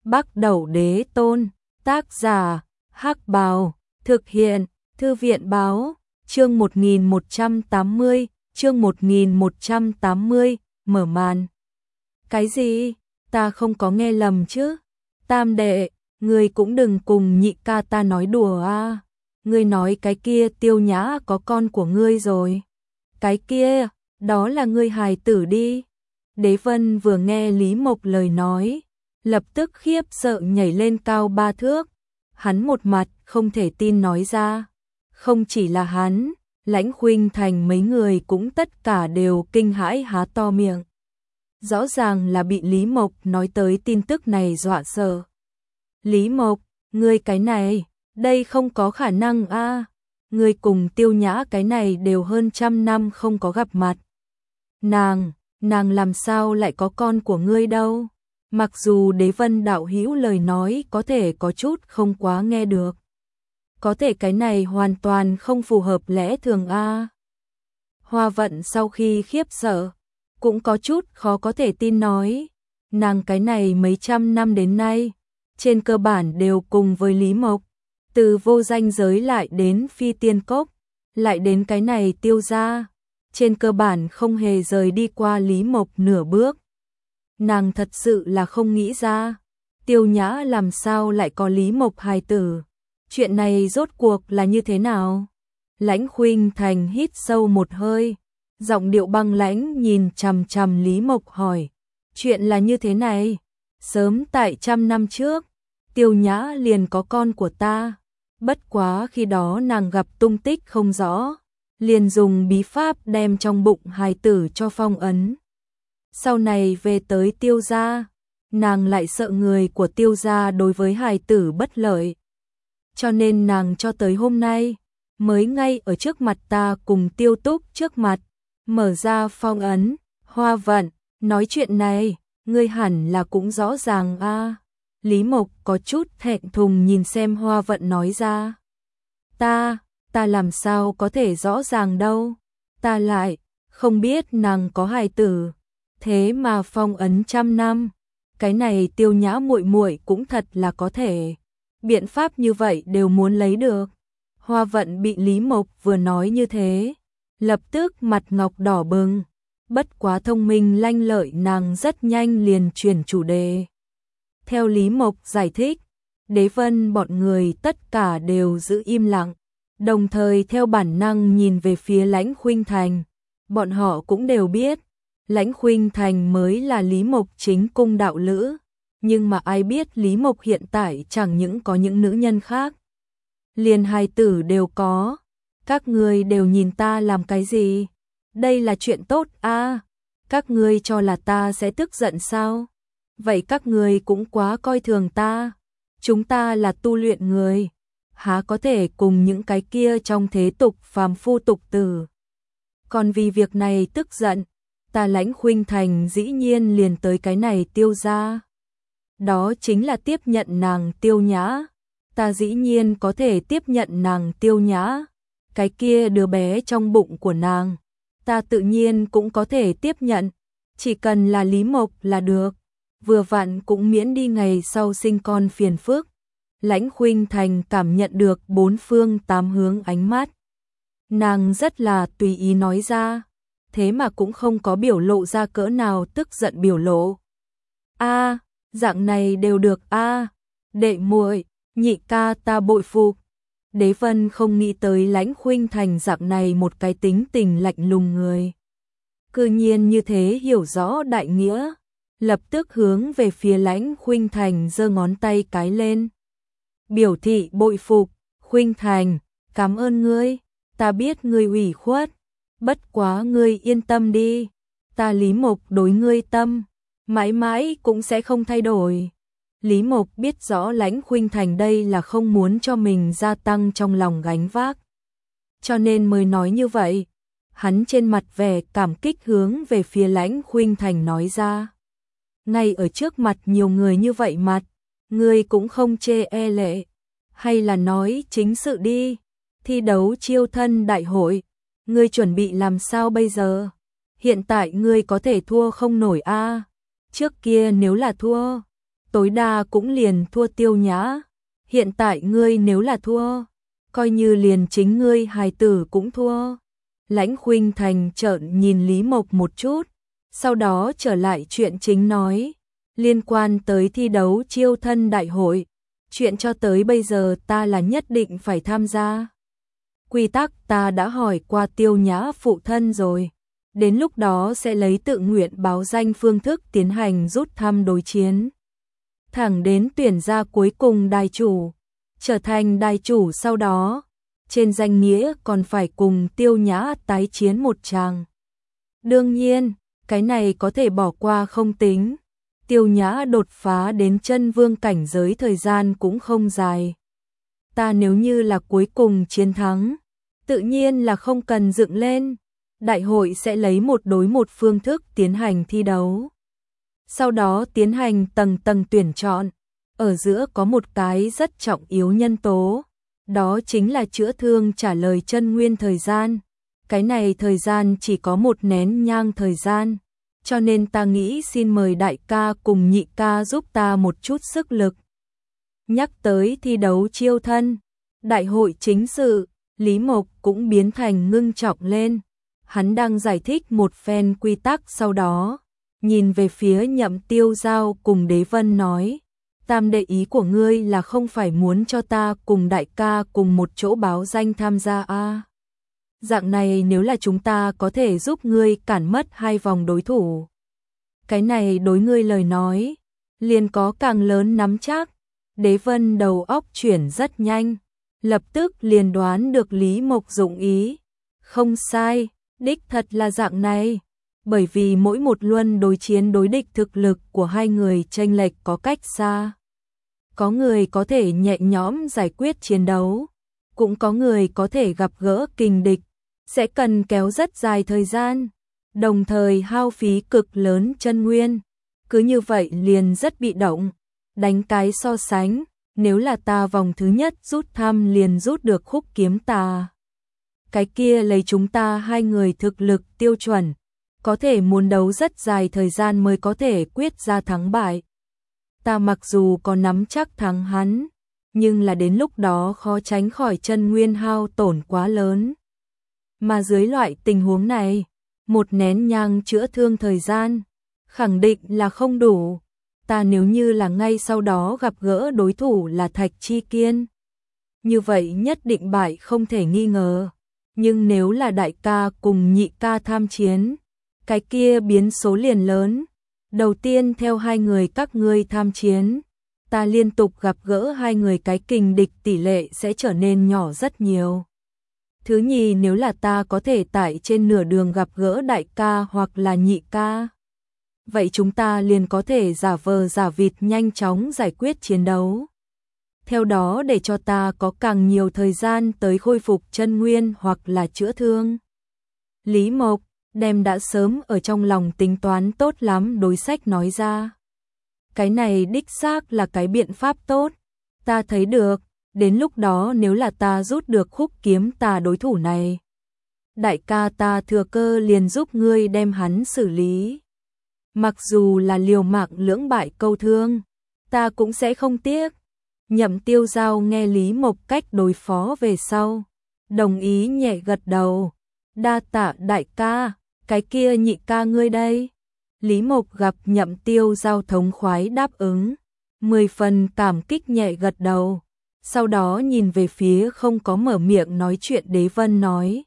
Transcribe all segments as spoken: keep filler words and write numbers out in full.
Bắc Đẩu Đế Tôn, tác giả, Hắc Bào, thực hiện, Thư viện báo, chương một nghìn một trăm tám mươi, chương một nghìn một trăm tám mươi, mở màn. Cái gì? Ta không có nghe lầm chứ? Tam đệ, ngươi cũng đừng cùng nhị ca ta nói đùa a. Ngươi nói cái kia Tiêu Nhã có con của ngươi rồi. Cái kia, đó là ngươi hài tử đi. Đế Vân vừa nghe Lý Mộc lời nói, lập tức khiếp sợ nhảy lên cao ba thước. Hắn một mặt không thể tin nói ra. Không chỉ là hắn, Lãnh Khuynh Thành mấy người cũng tất cả đều kinh hãi há to miệng. Rõ ràng là bị Lý Mộc nói tới tin tức này dọa sợ. Lý Mộc, ngươi cái này, đây không có khả năng a. À. Ngươi cùng Tiêu Nhã cái này đều hơn trăm năm không có gặp mặt. Nàng, nàng làm sao lại có con của ngươi đâu? Mặc dù Đế Vân đạo hữu lời nói có thể có chút không quá nghe được. Có thể cái này hoàn toàn không phù hợp lẽ thường a. À. Hoa Vận sau khi khiếp sợ, cũng có chút khó có thể tin nói, nàng cái này mấy trăm năm đến nay, trên cơ bản đều cùng với Lý Mộc, từ vô danh giới lại đến phi tiên cốc, lại đến cái này Tiêu gia, trên cơ bản không hề rời đi qua Lý Mộc nửa bước. Nàng thật sự là không nghĩ ra, Tiêu Nhã làm sao lại có Lý Mộc hài tử, chuyện này rốt cuộc là như thế nào? Lãnh Khuynh Thành hít sâu một hơi, giọng điệu băng lãnh nhìn chằm chằm Lý Mộc hỏi, chuyện là như thế này, sớm tại trăm năm trước, Tiêu Nhã liền có con của ta, bất quá khi đó nàng gặp tung tích không rõ, liền dùng bí pháp đem trong bụng hài tử cho phong ấn. Sau này về tới Tiêu gia, nàng lại sợ người của Tiêu gia đối với hài tử bất lợi, cho nên nàng cho tới hôm nay, mới ngay ở trước mặt ta cùng Tiêu Túc trước mặt, mở ra phong ấn. Hoa Vận, nói chuyện này, ngươi hẳn là cũng rõ ràng a. À. Lý Mộc có chút thẹn thùng nhìn xem Hoa Vận nói ra. Ta, ta làm sao có thể rõ ràng đâu, ta lại, không biết nàng có hài tử, thế mà phong ấn trăm năm, cái này Tiêu Nhã muội muội cũng thật là có thể, biện pháp như vậy đều muốn lấy được. Hoa Vận bị Lý Mộc vừa nói như thế, lập tức mặt ngọc đỏ bừng, bất quá thông minh lanh lợi nàng rất nhanh liền chuyển chủ đề. Theo Lý Mộc giải thích, Đế Vân bọn người tất cả đều giữ im lặng, đồng thời theo bản năng nhìn về phía Lãnh Khuynh Thành. Bọn họ cũng đều biết, Lãnh Khuynh Thành mới là Lý Mộc chính cung đạo lữ, nhưng mà ai biết Lý Mộc hiện tại chẳng những có những nữ nhân khác, liền hài tử đều có. Các ngươi đều nhìn ta làm cái gì? Đây là chuyện tốt a. À, các ngươi cho là ta sẽ tức giận sao? Vậy các ngươi cũng quá coi thường ta. Chúng ta là tu luyện người, há có thể cùng những cái kia trong thế tục phàm phu tục tử. Còn vì việc này tức giận, ta Lãnh Khuynh Thành dĩ nhiên liền tới cái này Tiêu gia. Đó chính là tiếp nhận nàng Tiêu Nhã. Ta dĩ nhiên có thể tiếp nhận nàng Tiêu Nhã. Cái kia đứa bé trong bụng của nàng, ta tự nhiên cũng có thể tiếp nhận, chỉ cần là Lý Mộc là được, vừa vặn cũng miễn đi ngày sau sinh con phiền phức. Lãnh Khuynh Thành cảm nhận được bốn phương tám hướng ánh mắt, nàng rất là tùy ý nói ra, thế mà cũng không có biểu lộ ra cỡ nào tức giận biểu lộ. A, à, dạng này đều được a, à, đệ muội, nhị ca ta bội phục. Đế Vân không nghĩ tới Lãnh Khuynh Thành dạng này một cái tính tình lạnh lùng người, cư nhiên như thế hiểu rõ đại nghĩa, lập tức hướng về phía Lãnh Khuynh Thành giơ ngón tay cái lên, biểu thị bội phục. Khuynh Thành, cảm ơn ngươi, ta biết ngươi ủy khuất, bất quá ngươi yên tâm đi, ta Lý Mộc đối ngươi tâm, mãi mãi cũng sẽ không thay đổi. Lý Mộc biết rõ Lãnh Khuynh Thành đây là không muốn cho mình gia tăng trong lòng gánh vác, cho nên mới nói như vậy. Hắn trên mặt vẻ cảm kích hướng về phía Lãnh Khuynh Thành nói ra. Ngay ở trước mặt nhiều người như vậy mặt, ngươi cũng không chê e lệ, hay là nói chính sự đi, thi đấu chiêu thân đại hội, ngươi chuẩn bị làm sao bây giờ? Hiện tại ngươi có thể thua không nổi a, à. Trước kia nếu là thua, tối đa cũng liền thua Tiêu Nhã. Hiện tại ngươi nếu là thua, coi như liền chính ngươi hài tử cũng thua. Lãnh Khuynh Thành trợn nhìn Lý Mộc một chút, sau đó trở lại chuyện chính nói, liên quan tới thi đấu chiêu thân đại hội, chuyện cho tới bây giờ ta là nhất định phải tham gia. Quy tắc ta đã hỏi qua Tiêu Nhã phụ thân rồi, đến lúc đó sẽ lấy tự nguyện báo danh phương thức tiến hành rút thăm đối chiến. Thẳng đến tuyển ra cuối cùng đài chủ, trở thành đài chủ sau đó, trên danh nghĩa còn phải cùng Tiêu Nhã tái chiến một tràng. Đương nhiên, cái này có thể bỏ qua không tính. Tiêu Nhã đột phá đến chân vương cảnh giới thời gian cũng không dài. Ta nếu như là cuối cùng chiến thắng, tự nhiên là không cần dựng lên. Đại hội sẽ lấy một đối một phương thức tiến hành thi đấu. Sau đó tiến hành tầng tầng tuyển chọn. Ở giữa có một cái rất trọng yếu nhân tố. Đó chính là chữa thương trả lời chân nguyên thời gian. Cái này thời gian chỉ có một nén nhang thời gian. Cho nên ta nghĩ xin mời đại ca cùng nhị ca giúp ta một chút sức lực. Nhắc tới thi đấu chiêu thân, đại hội chính sự, Lý Mộc cũng biến thành ngưng trọng lên. Hắn đang giải thích một phen quy tắc sau đó, nhìn về phía Nhậm Tiêu Giao cùng Đế Vân nói, tam đệ ý của ngươi là không phải muốn cho ta cùng đại ca cùng một chỗ báo danh tham gia a? À? Dạng này nếu là chúng ta có thể giúp ngươi cản mất hai vòng đối thủ. Cái này đối ngươi lời nói, liền có càng lớn nắm chắc. Đế Vân đầu óc chuyển rất nhanh, lập tức liền đoán được Lý Mộc dụng ý. Không sai, đích thật là dạng này. Bởi vì mỗi một luân đối chiến đối địch thực lực của hai người chênh lệch có cách xa. Có người có thể nhẹ nhõm giải quyết chiến đấu, cũng có người có thể gặp gỡ kình địch, sẽ cần kéo rất dài thời gian, đồng thời hao phí cực lớn chân nguyên. Cứ như vậy liền rất bị động. Đánh cái so sánh, nếu là ta vòng thứ nhất rút thăm liền rút được khúc kiếm tà. Cái kia lấy chúng ta hai người thực lực tiêu chuẩn, có thể muốn đấu rất dài thời gian mới có thể quyết ra thắng bại. Ta mặc dù có nắm chắc thắng hắn, nhưng là đến lúc đó khó tránh khỏi chân nguyên hao tổn quá lớn. Mà dưới loại tình huống này, một nén nhang chữa thương thời gian, khẳng định là không đủ. Ta nếu như là ngay sau đó gặp gỡ đối thủ là Thạch Chi Kiên, như vậy nhất định bại không thể nghi ngờ. Nhưng nếu là đại ca cùng nhị ca tham chiến, cái kia biến số liền lớn. Đầu tiên theo hai người các ngươi tham chiến, ta liên tục gặp gỡ hai người cái kình địch tỷ lệ sẽ trở nên nhỏ rất nhiều. Thứ nhì, nếu là ta có thể tại trên nửa đường gặp gỡ đại ca hoặc là nhị ca, vậy chúng ta liền có thể giả vờ giả vịt nhanh chóng giải quyết chiến đấu. Theo đó để cho ta có càng nhiều thời gian tới khôi phục chân nguyên hoặc là chữa thương. Lý Mộc đem đã sớm ở trong lòng tính toán tốt lắm đối sách nói ra. Cái này đích xác là cái biện pháp tốt. Ta thấy được, đến lúc đó nếu là ta rút được khúc kiếm tà đối thủ này, đại ca ta thừa cơ liền giúp ngươi đem hắn xử lý. Mặc dù là liều mạng lưỡng bại câu thương, ta cũng sẽ không tiếc. Nhậm Tiêu Giao nghe Lý Mộc cách đối phó về sau, đồng ý nhẹ gật đầu. Đa tạ đại ca, cái kia nhị ca ngươi đây. Lý Mộc gặp Nhậm Tiêu Giao thống khoái đáp ứng, mười phần cảm kích nhẹ gật đầu. Sau đó nhìn về phía không có mở miệng nói chuyện Đế Vân nói,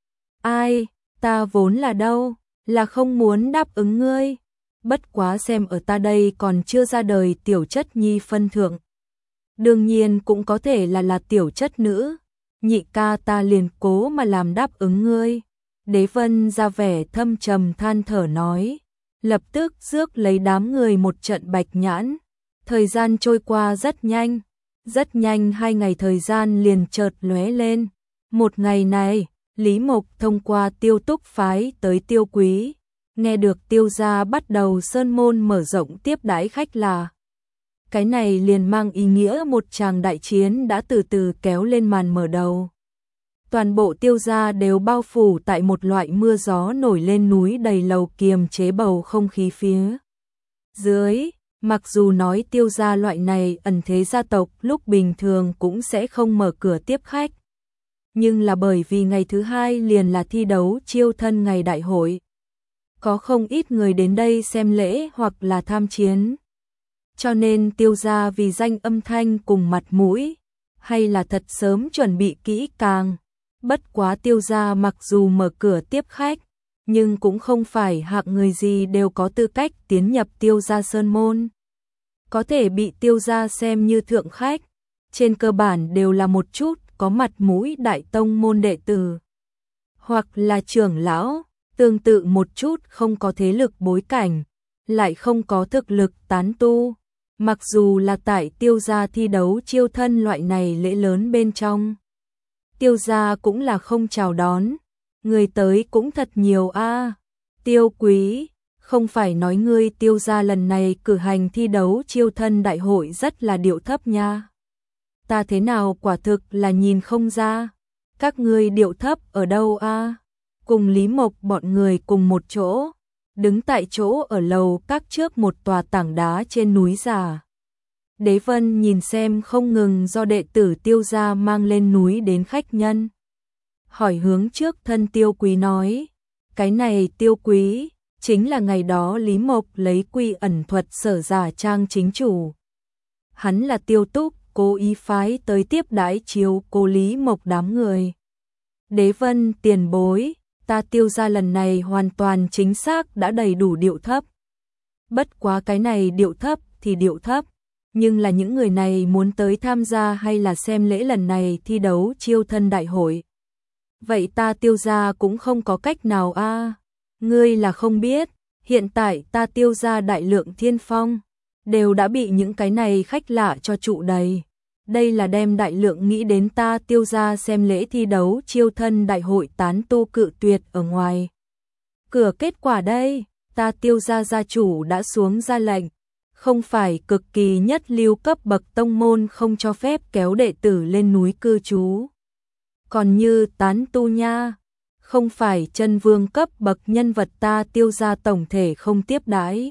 ai, ta vốn là đâu, là không muốn đáp ứng ngươi. Bất quá xem ở ta đây còn chưa ra đời tiểu chất nhi phân thượng, đương nhiên cũng có thể là là tiểu chất nữ. Nhị ca ta liền cố mà làm đáp ứng ngươi. Đế Vân ra vẻ thâm trầm than thở nói, lập tức rước lấy đám người một trận bạch nhãn. Thời gian trôi qua rất nhanh, rất nhanh hai ngày thời gian liền chợt lóe lên. Một ngày này, Lý Mộc thông qua Tiêu Túc phái tới Tiêu Quý, nghe được Tiêu gia bắt đầu sơn môn mở rộng tiếp đãi khách là. Cái này liền mang ý nghĩa một tràng đại chiến đã từ từ kéo lên màn mở đầu. Toàn bộ Tiêu gia đều bao phủ tại một loại mưa gió nổi lên núi đầy lầu kiềm chế bầu không khí phía dưới, Mặc dù nói Tiêu gia loại này ẩn thế gia tộc lúc bình thường cũng sẽ không mở cửa tiếp khách, nhưng là bởi vì ngày thứ hai liền là thi đấu chiêu thân ngày đại hội. Có không ít người đến đây xem lễ hoặc là tham chiến. Cho nên Tiêu gia vì danh âm thanh cùng mặt mũi, hay là thật sớm chuẩn bị kỹ càng. Bất quá Tiêu gia mặc dù mở cửa tiếp khách, nhưng cũng không phải hạng người gì đều có tư cách tiến nhập Tiêu gia sơn môn. Có thể bị Tiêu gia xem như thượng khách, trên cơ bản đều là một chút có mặt mũi đại tông môn đệ tử, hoặc là trưởng lão, tương tự một chút không có thế lực bối cảnh, lại không có thực lực tán tu. Mặc dù là tại Tiêu gia thi đấu chiêu thân loại này lễ lớn bên trong, Tiêu gia cũng là không chào đón, người tới cũng thật nhiều a. À. Tiêu quý, không phải nói ngươi Tiêu gia lần này cử hành thi đấu chiêu thân đại hội rất là điệu thấp nha. Ta thế nào quả thực là nhìn không ra, các ngươi điệu thấp ở đâu a? À? Cùng Lý Mộc bọn người cùng một chỗ, đứng tại chỗ ở lầu các trước một tòa tảng đá trên núi già. Đế Vân nhìn xem không ngừng do đệ tử Tiêu gia mang lên núi đến khách nhân. Hỏi hướng trước thân Tiêu quý nói, cái này Tiêu quý, chính là ngày đó Lý Mộc lấy quy ẩn thuật sở giả trang chính chủ. Hắn là Tiêu Túc, cố ý phái tới tiếp đãi chiếu cố Lý Mộc đám người. Đế Vân tiền bối, ta Tiêu gia lần này hoàn toàn chính xác đã đầy đủ điệu thấp. Bất quá cái này điệu thấp thì điệu thấp, nhưng là những người này muốn tới tham gia hay là xem lễ lần này thi đấu chiêu thân đại hội. Vậy ta Tiêu gia cũng không có cách nào a. À. Ngươi là không biết, hiện tại ta Tiêu gia đại lượng thiên phong, đều đã bị những cái này khách lạ cho trụ đầy. Đây là đem đại lượng nghĩ đến ta Tiêu gia xem lễ thi đấu chiêu thân đại hội tán tu cự tuyệt ở ngoài. Cửa kết quả đây, ta Tiêu gia gia chủ đã xuống ra lệnh, không phải cực kỳ nhất lưu cấp bậc tông môn không cho phép kéo đệ tử lên núi cư trú. Còn như tán tu nha, không phải chân vương cấp bậc nhân vật ta Tiêu gia tổng thể không tiếp đãi.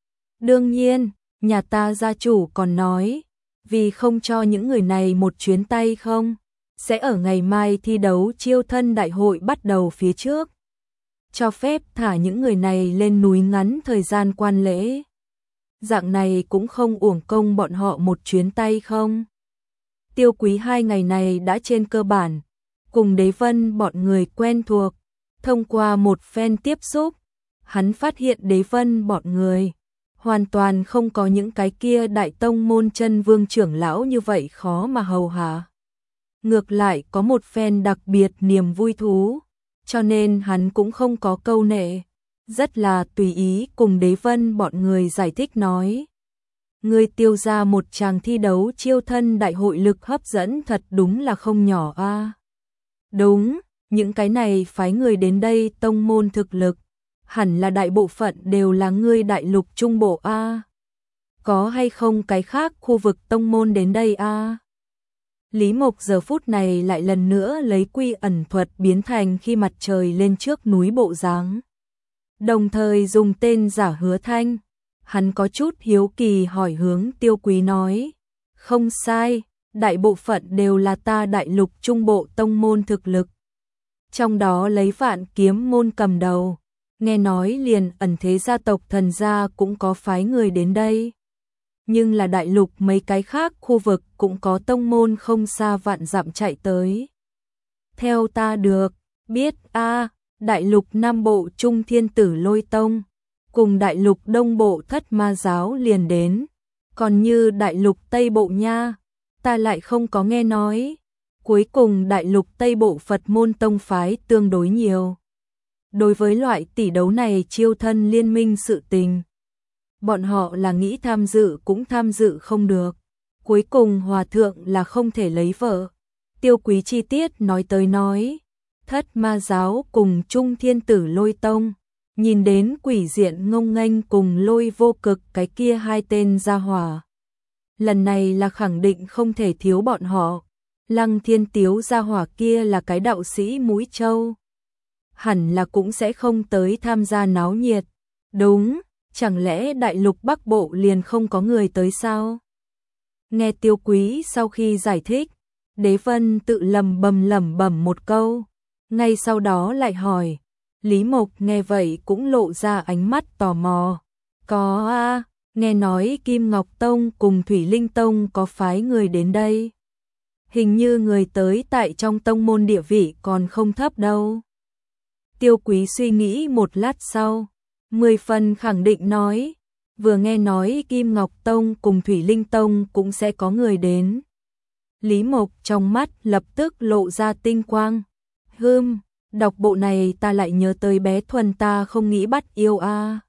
Đương nhiên, nhà ta gia chủ còn nói, vì không cho những người này một chuyến tay không, sẽ ở ngày mai thi đấu chiêu thân đại hội bắt đầu phía trước, cho phép thả những người này lên núi ngắn thời gian quan lễ. Dạng này cũng không uổng công bọn họ một chuyến tay không. Tiêu quý hai ngày này đã trên cơ bản cùng Đế Vân bọn người quen thuộc. Thông qua một phen tiếp xúc, hắn phát hiện Đế Vân bọn người hoàn toàn không có những cái kia đại tông môn chân vương trưởng lão như vậy khó mà hầu hạ. Ngược lại có một phen đặc biệt niềm vui thú, cho nên hắn cũng không có câu nệ, rất là tùy ý cùng Đế Vân bọn người giải thích nói. Người Tiêu gia một tràng thi đấu chiêu thân đại hội lực hấp dẫn thật đúng là không nhỏ a. À. Đúng, những cái này phái người đến đây tông môn thực lực, hẳn là đại bộ phận đều là ngươi đại lục trung bộ a. À. Có hay không cái khác khu vực tông môn đến đây a? À? Lý Mộc giờ phút này lại lần nữa lấy quy ẩn thuật biến thành khi mặt trời lên trước núi bộ dáng. Đồng thời dùng tên giả Hứa Thanh, hắn có chút hiếu kỳ hỏi hướng Tiêu quý nói, không sai, đại bộ phận đều là ta đại lục trung bộ tông môn thực lực. Trong đó lấy Vạn Kiếm môn cầm đầu, nghe nói liền ẩn thế gia tộc Thần gia cũng có phái người đến đây. Nhưng là đại lục mấy cái khác khu vực cũng có tông môn không xa vạn dặm chạy tới. Theo ta được, biết a à, đại lục Nam Bộ Trung Thiên Tử Lôi Tông, cùng đại lục Đông Bộ Thất Ma Giáo liền đến, còn như đại lục Tây Bộ nha, ta lại không có nghe nói. Cuối cùng đại lục Tây Bộ Phật môn tông phái tương đối nhiều. Đối với loại tỷ đấu này chiêu thân liên minh sự tình, bọn họ là nghĩ tham dự cũng tham dự không được. Cuối cùng hòa thượng là không thể lấy vợ. Tiêu quý chi tiết nói tới nói, Thất Ma Giáo cùng Trung Thiên Tử Lôi Tông, nhìn đến quỷ diện ngông nghênh cùng Lôi Vô Cực cái kia hai tên gia hỏa. Lần này là khẳng định không thể thiếu bọn họ. Lăng Thiên Tiếu gia hỏa kia là cái đạo sĩ mũi trâu, hẳn là cũng sẽ không tới tham gia náo nhiệt. Đúng, chẳng lẽ đại lục Bắc Bộ liền không có người tới sao? Nghe Tiêu Quý sau khi giải thích, Đế Vân tự lầm bầm lẩm bẩm một câu, ngay sau đó lại hỏi. Lý Mộc nghe vậy cũng lộ ra ánh mắt tò mò. Có a, nghe nói Kim Ngọc Tông cùng Thủy Linh Tông có phái người đến đây. Hình như người tới tại trong tông môn địa vị còn không thấp đâu. Tiêu Quý suy nghĩ một lát sau, mười phần khẳng định nói, vừa nghe nói Kim Ngọc Tông cùng Thủy Linh Tông cũng sẽ có người đến. Lý Mộc trong mắt lập tức lộ ra tinh quang. Hừm, đọc bộ này ta lại nhớ tới bé Thuần ta không nghĩ bắt yêu a.